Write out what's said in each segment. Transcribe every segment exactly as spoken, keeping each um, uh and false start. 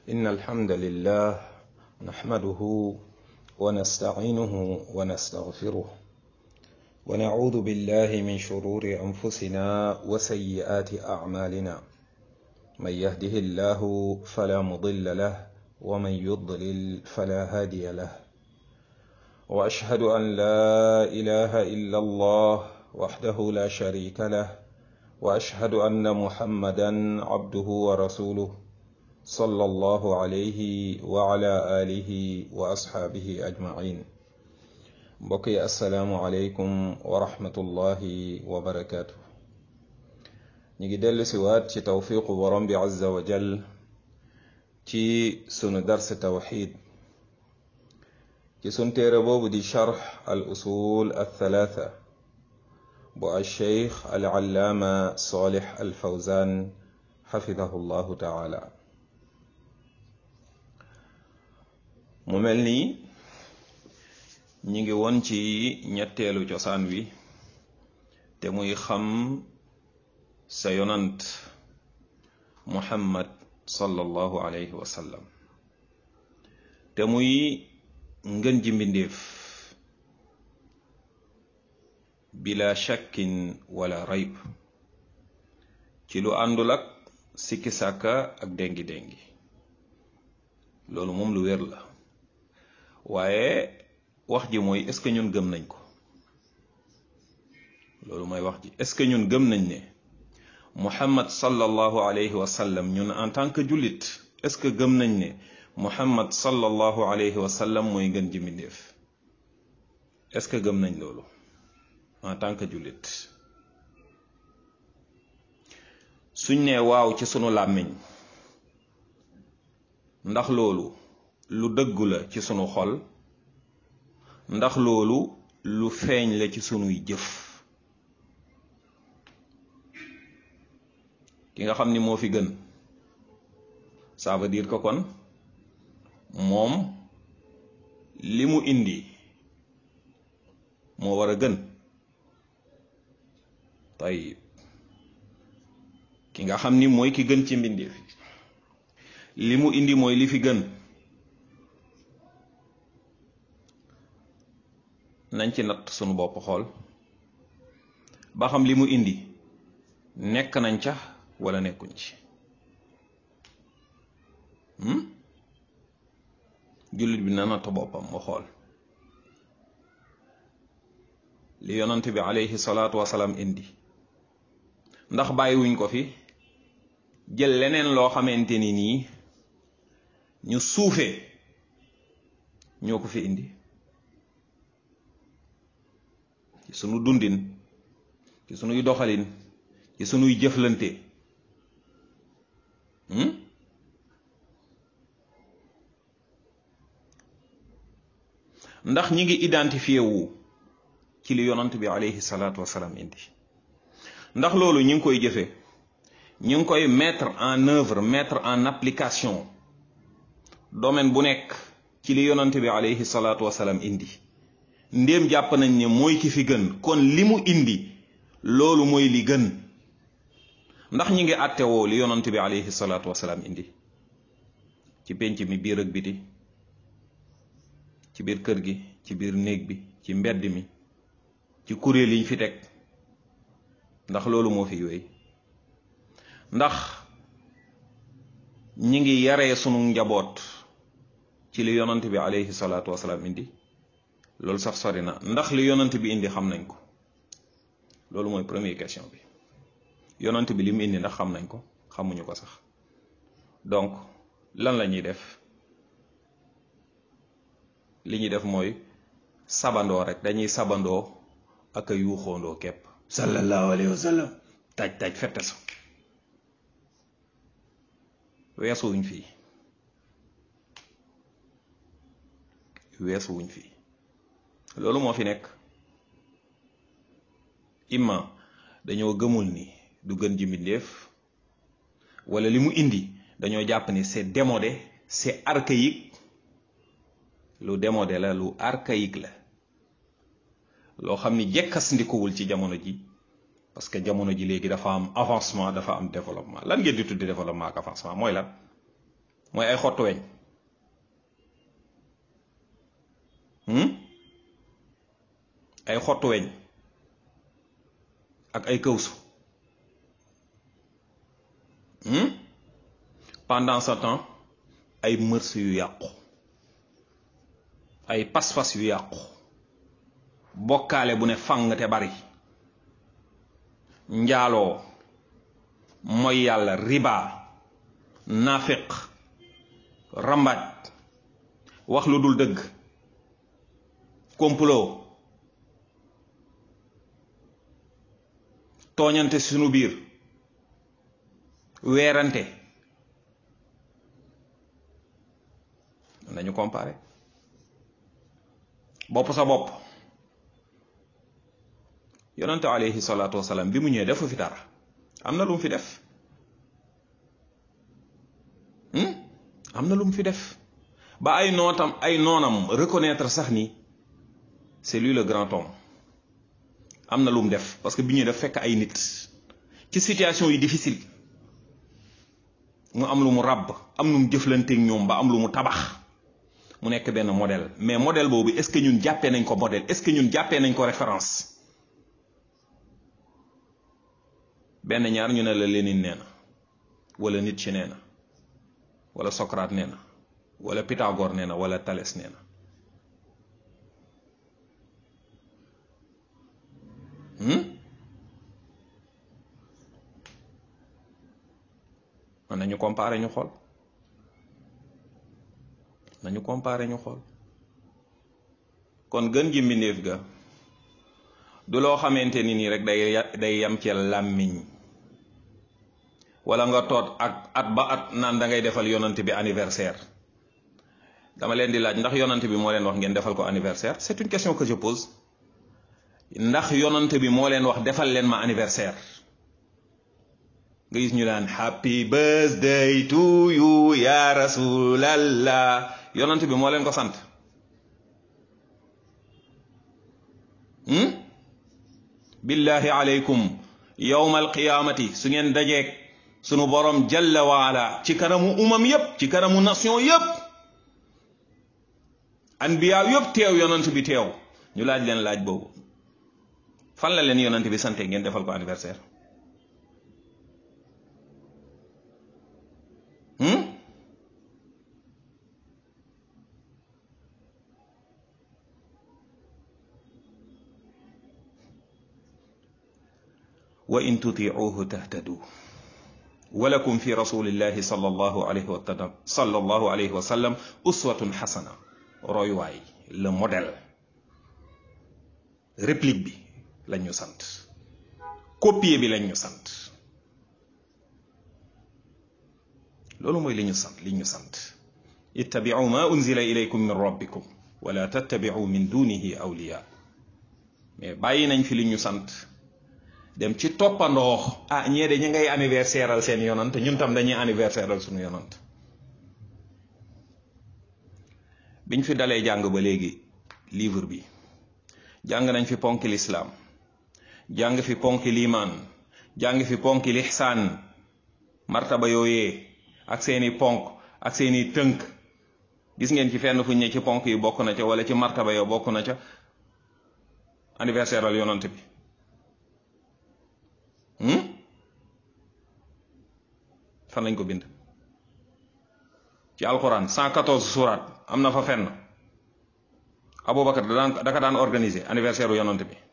إن الحمد لله نحمده ونستعينه ونستغفره ونعوذ بالله من شرور أنفسنا وسيئات أعمالنا من يهده الله فلا مضل له ومن يضلل فلا هادي له وأشهد أن لا إله إلا الله وحده لا شريك له وأشهد أن محمدا عبده ورسوله صلى الله عليه وعلى آله وأصحابه أجمعين بقي السلام عليكم ورحمة الله وبركاته نيجي دل سوات ci tawfiqu borom bi azza wa jal ci sunu dars tawhid ci sun téere boobu di charx al usul al thalatha bu al cheikh al allaama salih al fawzan xafidahu llahu taala mu mel ni ñi ngi woon ci ñetteelu cosaan wi te muy xam sa yonant muhammad sallallahu alayhi wa sallam te muy ngën ji mbindéef bila shakkin wala rayb ci lu àndul ak sikki sàkka ak déngi déngi loolu moom lu wér la waaye wax ji mooy est-ce que ñun gëm nañ ko loolu mooy wax ji est-ce que ñun gëm nañ ne muhammad sallallahu alayhi wa sallam ñun en tant que jullit est-ce que gëm nañ ne muhammad sallallahu alayhi wa sallam mooy ngën ji mbindéef est-ce que gëm nañ loolu en tant que jullit suñ ne waaw ci sunu làmmiñ ndax loolu lu dëggu la ci sunu xol ndax loolu lu feeñ la ci sunuy jëf ki nga xam ni moo fi gën ça veut dire que kon moom li mu indi moo war a gën tayib ki nga xam ni mooy ki gën ci mbindeef li mu indi mooy li fi gën nañ ci natt sunu bopp xool ba xam li mu indi nekk nañ ca wala nekkuñ ci jullit bi na natt boppam mu xool li yonant bi alayhi salaatu wasalaam indi ndax bàyyiwuñ ko fi jël leneen loo xamante ni nii ñu suufee ñoo ko fi indi ci sunu dundin ci sunuy doxalin ci sunuy jëflante ndax ñi ngi identifié wu ci li yonant bi alayhi salaatu wasalaam indi ndax loolu ñi ngi koy jëfe ñi ngi koy mettre en œuvre mettre en application domaine bu nekk ci li yonant bi alayhi salaatu wasalaam indi ndéem jàpp nañ ne mooy ki fi gën kon li mu indi loolu mooy li gën ndax ñi ngi àttewoo li yonant bi alayhi salaatu wasalaam indi ci penc mi biir ak biti ci biir kër gi ci biir néeg bi ci mbedd mi ci kuréel yiñ fi teg ndax loolu moo fi yooyu ndax ñi ngi yaree sunu njaboot ci li yonant bi alayhi salaatu wasalaam indi loolu sax sori na ndax li yonant bi indi xam nañ ko loolu mooy première question bi yonant bi li mu indi ndax xam nañ ko xamuñu ko sax donc lan la ñuy def li ñuy def mooy sabandoo rek dañuy sabandoo ak a yuuxoondoo képp sallallahu alayhi wa sallam taaj taaj fettesu weesuwuñ fii weesuwuñ fii loolu moo fi nekk imma dañoo gëmul ni du gën ji mbindéef wala li mu indi dañoo jàpp ni c'est démodé c'est archaïque lu démodé la lu archaïque la loo xam ni jekkas ndikuwul ci jamono ji parce que jamono ji léegi dafa am avancement dafa am développement lan ngeen di tuddi développement ak avancement mooy lan mooy ay xottu weñ ay xottu weñ ak ay këwsu pendant ce temps ay mërs yu yàqu ay pas-pas yu yàqu bokkaale bu ne fang te bari njaaloo mooy yàlla riba nafiq rambaaj wax lu dul dëgg complot tooñante sunu biir weerante nañu comparer bopp sa bopp yonante alayhi salaatu wasalaam bi mu ñëwee defu fi dara am na lu mu fi def am na lu mu fi def ba ay nootam ay noonam reconnaître sax ni c'est lui le grand homme am na lu mu def parce que bi ñuy def fekk ay nit ci situation yi difficile mu am lu mu ràbb am lu mu jëflanteeg ñoom ba am lu mu tabax mu nekk benn modèle mais modèle boobu est-ce que ñun jàppee nañ ko modèle est-ce que ñun jàppee nañ ko référence benn ñaar ñu ne la Lénine nee na wala Nietzsche nee na wala Socrate nee na wala Pythagore nee na wala Thalès nee na man nañu comparer ñu xool nañu comparer ñu xool kon gën gi mbindeef ga du loo xamante ni nii rek day day yam ci làmmiñ wala nga toot ak at ba at naan da ngay defal yonant bi anniversaire dama leen di laaj ndax yonant bi moo leen wax ngeen defal ko anniversaire c'est une question que je pose ndax yonant bi moo leen wax defal leen ma anniversaire nga gis ñu naan happy birthday to you ya rasulallah yonant bi moo leen ko sant billahi alaykum yawmal qiyamati su ngeen dajeek sunu borom jalla waala ci kanamu umam yépp ci kanamu nation yépp anbiya yépp teew yonant bi teew ñu laaj leen laaj boobu fan la leen yonant bi sante ngeen defal ko anniversaire wa in tuti'uhu tahtadu walakum fi rasulillahi sallallahu alayhi wa sallam sallallahu alayhi wa sallam uswatun hasana royuwaay le modèle réplique bi lañ ñu sant copier bi lañ ñu sant loolu mooy li ñu sant li ñu sant ittabi'u ma unzila ilaykum min rabbikum wala tattabi'u min dunihi awliya mais bàyyi nañ fi li ñu sant dem ci toppandoo ah ñee de ñu ngay anniversaire al seen yonant ñun tam dañuy anniversaire al suñu yonant biñ fi dalee jàng ba léegi livre bi jàng nañ fi ponki l'islam jàng fi ponki liimaan jàng fi ponki lihsaan martaba yooyee ak seeni ponk ak seeni tënk gis ngeen ci fenn fu ñu ne ci ponk yi bokk na ca wala ci martaba yoo bokk na ca anniversaire al yonant bi fan lañ ko bind ci alquran cent quatorze surat am na fa fenn Aboubacar da daan daka daan organiser anniversaire u yonant bi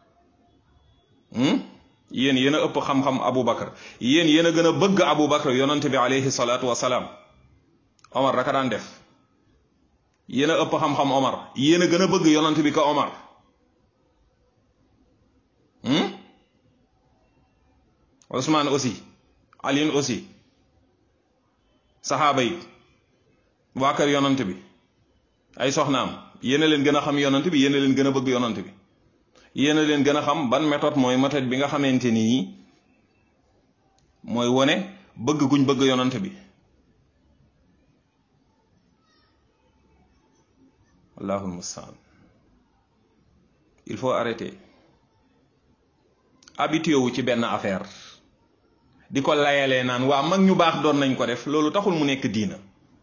yéen yéen a ëpp xam-xam Aboubacar yéen yéen a gën a bëgg Aboubacar yonant bi alayhi salaatu wasalaam Omar daka daan def yéen a ëpp xam-xam Omar yéen a gën a bëgg yonant bi ko Omar Ousmane aussi Alioune aussi saxaaba yi waa kër yonant bi ay soxnaam yéen a leen gën a xam yonant bi yéen a leen gën a bëgg yonant bi yéen a leen gën a xam ban méthode mooy méthode bi nga xamante ni mooy wone bëgg guñ bëgg yonant bi allahul mustaan il faut arrêter habitué wu ci benn affaire di ko layalee naan waa mag ñu baax doon nañ ko def loolu taxul mu nekk diina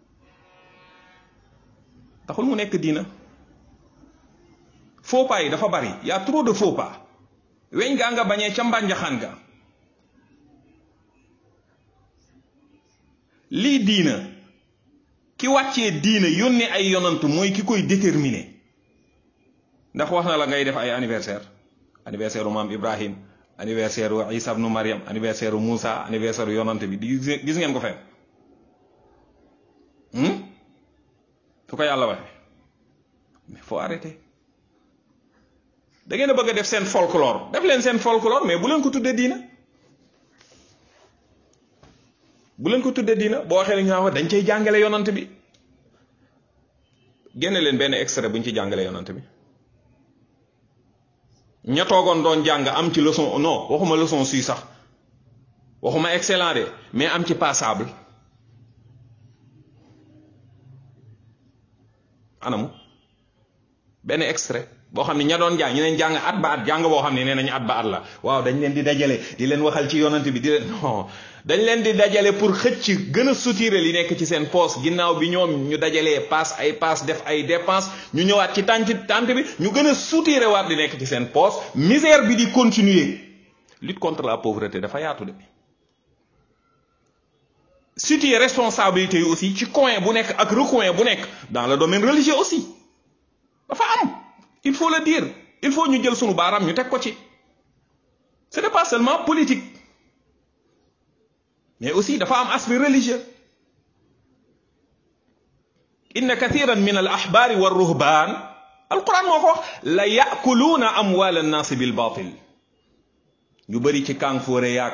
taxul mu nekk diina. faux pas yi dafa bari y a trop de faux pas weñ gaa nga bañee ca mbànjaxaan ga. lii diina ki wàccee diina yónni ay yonant mooy ki koy déterminer. ndax wax na la ngay def ay anniversaire anniversaire u maam Ibrahim anniversaire u Isa ibnu Maryam anniversaire u Moussa anniversaire u yonant bi di gis ngeen ko fenn fu ko yàlla waxe mais faut arrêter. da ngeen a bëgg a def seen folklore def leen seen folklore mais bu leen ko tuddee diina bu leen ko tuddee diina boo waxee ñu wax dañ cay jàngale yonant bi génne leen benn extrait buñ ci jàngale yonant bi. ña toogoon doon jàng am ci leçon non waxuma leçon suy sax waxuma excellent de mais am ci passable anamu benn extrait boo xam ne ña doon jàng ñu leen jàng at ba at jàng boo xam ne nee nañu at ba at la waaw dañ leen di dajale di leen waxal ci yonant bi di leen non dañ leen di dajale pour xëcc gën a soutirer li nekk ci seen poos ginnaaw bi ñoom ñu dajalee paas ay paas def ay dépense ñu ñëwaat ci tànc tànt bi ñu gën a soutirer waat li nekk ci seen poos misère bi di continuer. lutte contre la pauvreté dafa yaatu de. situer responsabilité yi aussi ci coin bu nekk ak recoin bu nekk dans le domaine religieux aussi dafa am. il faut le dire il faut ñu jël sunu baaraam ñu teg ko ci. ce n'est pas seulement politique mais aussi dafa am aspect religieux. inna kathiran min al ahbari wa ruhban alquran moo ko wax la yakuluuna amwal annaasi bil batil. ñu bëri ci kànfoore yaag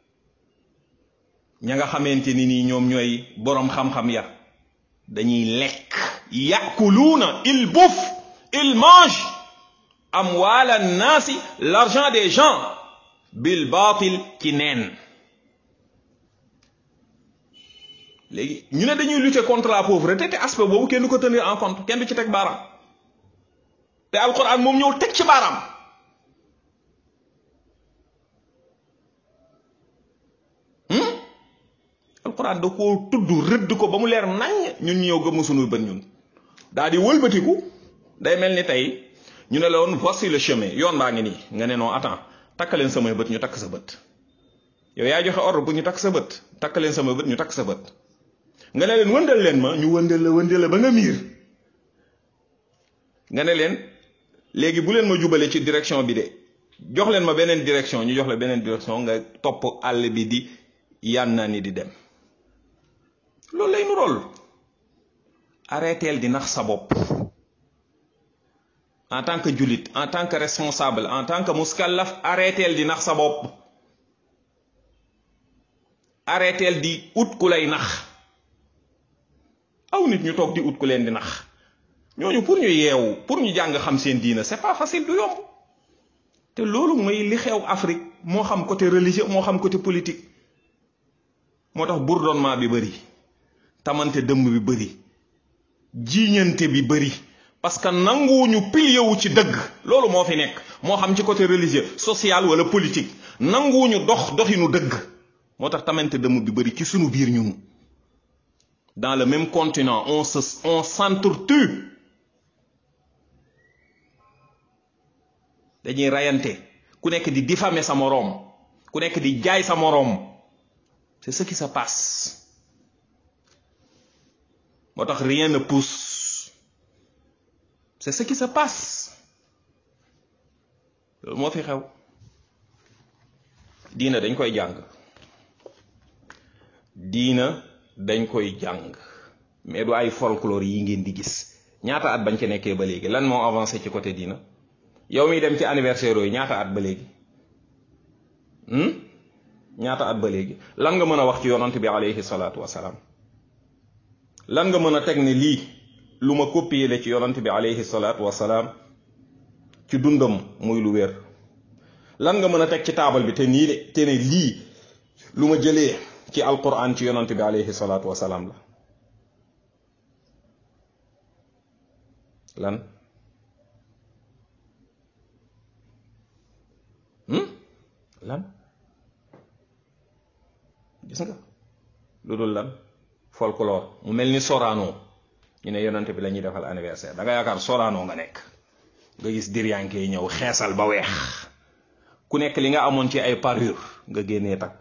ña nga xamante ni nii ñoom ñooy boroom xam-xam ya dañuy lekk. yakuluuna il bouffe il mange amwal annaasi l'argent des gens bil batil ci neen. léegi ñu ne dañuy lutter contre la pauvreté te aspect boobu kenn du ko tenir en compte kenn du ci teg baaraam te alquran moom ñëw teg ci baaraam. alquran da koo tudd rëdd ko ba mu leer nañ ñun ñëw gëmm suñuy bët ñun daal di wëlbatiku day mel ni tey ñu ne la woon voici le chemin yoon baa ngi nii nga ne non attends takk leen samay bët ñu takk sa bët yow yaa joxe ordre bu ñu takk sa bët takk leen samay bët ñu takk sa bët. nga ne leen wëndal leen ma ñu wëndal la wëndal la ba nga miir nga ne leen léegi bu leen ma jubale ci direction bi de jox leen ma beneen direction ñu jox la beneen direction nga topp àll bi di yànnaa ni di dem. loolu lay nu rool arrêteel di nax sa bopp en tant que jullit en tant que responsable en tant que muskallaf arrêteel di nax sa bopp arrêteel di ut ku lay nax. aw nit ñu toog di ut ku leen di nax ñooñu pour ñu yeewu pour ñu jàng xam seen diina c'est pas facile du yomb te loolu mooy li xew Afrique moo xam côté religieux moo xam côté politique moo tax bourdonnement bi bëri tamante dëmm bi bëri jiiñante bi bëri parce que nanguwuñu pilier wu ci dëgg loolu moo fi nekk moo xam ci côté religieux social wala politique nanguwuñu dox doxinu dëgg moo tax tamante dëmm bi bëri ci sunu biir ñun. dans le même continent on se on s'entretue dañuy rayante ku nekk di diffamer sa moroom ku nekk di jaay sa moroom c'est ce qui se passe moo tax rien ne pousse c'est ce qui se passe loolu moo fi xew. diina dañ koy jàng diina dañ koy jàng mais du ay folklore yi ngeen di gis. ñaata at bañ ci nekkee ba léegi lan moo avancé ci côté diina yow mi dem ci anniversaire yooyu ñaata at ba léegi ñaata at ba léegi lan nga mën a wax ci yonant bi alayhi salaatu wasalaam lan nga mën a teg ne lii lu ma copier la ci yonant bi alayhi salaatu wasalaam ci dundam muy lu wér lan nga mën a teg ci taabal bi te nii de te ne lii lu ma jëlee ci alquran ci yonant bi alayhi salaatu wasalaam la lan lan gis nga lu dul lan folklore mu mel ni Sorano ñu ne yonante bi la ñuy defal anniversaire da nga yaakaar Sorano nga nekk nga gis diryanke yi ñëw xeesal ba weex ku nekk li nga amoon ci ay parure nga génnee takk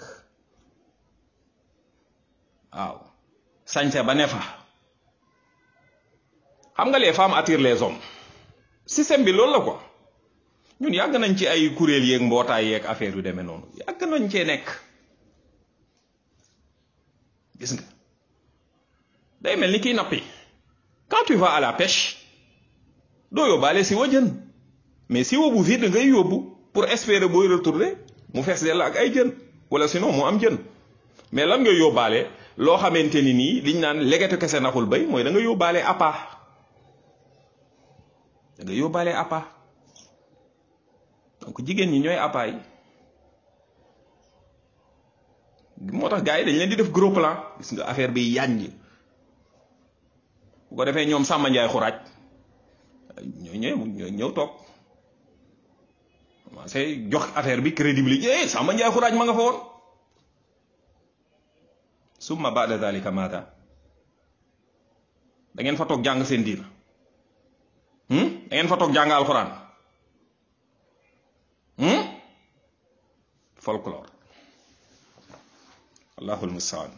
waaw sañse ba ne fa xam nga les femmes attirent les hommes système bi loolu la ko ñun yàgg nañ ci ay kuréel yeeg mbootaay yeeg affaire yu demee noonu yàgg nañ cee nekk gis nga day mel ni kiy nappi quand tu vas à la pêche doo yóbbaale si wa jën mais si wa bu vide ngay yóbbu pour espérer booy retourner mu fees dell ak ay jën wala sinon mu am jën mais lan ngay yóbbaale loo xamante ni nii liñ naan legetu kese naxul bay mooy da nga yóbbaale appa da nga yóbbaale appa donc jigéen ñi ñooy appa yi moo tax gars yi dañ leen di def gros plan gis nga affaire bi yànj bu ko defee ñoom Samba Ndiaye xuraaj ñoo ñëw ñoo ñëw toog commencé jox affaire bi crédibilité Samba Ndiaye xuraaj ma nga fa woon summa ba'da dhalika maada da ngeen fa toog jàng seen diir da ngeen fa toog jàng alxuraan folklore allahul mustaan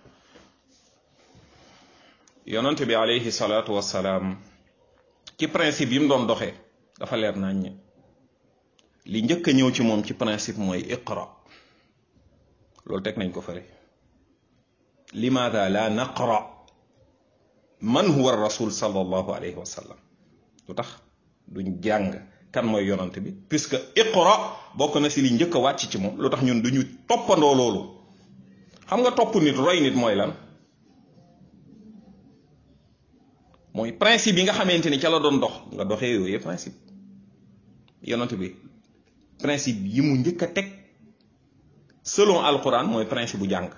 yonante bi alayhi salaatu wassalaam ci principe yi mu doon doxee dafa leer nañ li njëkk a ñëw ci moom ci principe mooy iqra loolu teg nañ ko fële limaada la naqra man huwa rasul sallallahu alayhi wa sallam lu tax duñ jàng kan mooy yonante bi puisque iqra bokk na si li njëkk a wàcc ci moom lu tax ñun duñu toppandoo loolu xam nga topp nit roy nit mooy lan mooy principe yi nga xamante ni ca la doon dox nga doxee yooyu principe yonante bi principe yi mu njëkk a teg selon alquran mooy principe bu jàng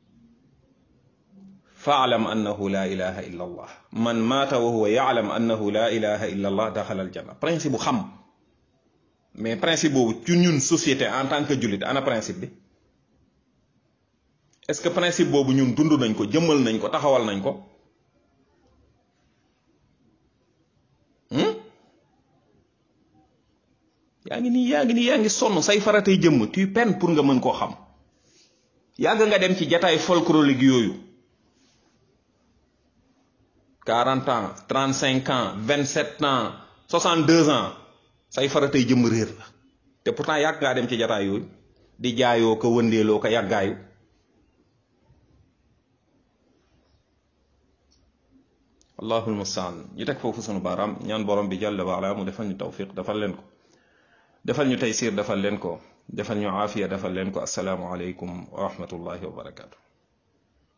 fa'lam annahu la ilaha illa allah man mata wa huwa ya'lam annahu la ilaha illa allah daxala aljanna principe bu xam mais principe boobu ci ñun société en tant que jullit ana principe bi est-ce que principe boobu ñun dund nañ ko jëmmal nañ ko taxawal nañ ko yaa ngi nii yaa ngi nii yaa ngi sonn say faratay jëmm tu peine pour nga mën koo xam yàgg nga dem ci jataay folklorique yooyu quarante ans trente-cinq ans vingt-sept ans soixante-deux ans say faratay jëmm réer la te pourtant yàgg ngaa dem ci jataay yooyu di jaayoo ko wëndeeloo ko yàggaayu allahul mustaan ñu teg foofu sunu baaraam ñaan borom bi jàll wa ala mu defal ñu tawfiq defal leen ko defal ñu taysir defal leen ko defal ñu aafiya defal leen ko assalaamu aleykum wa rahmatullahi wa barakaatu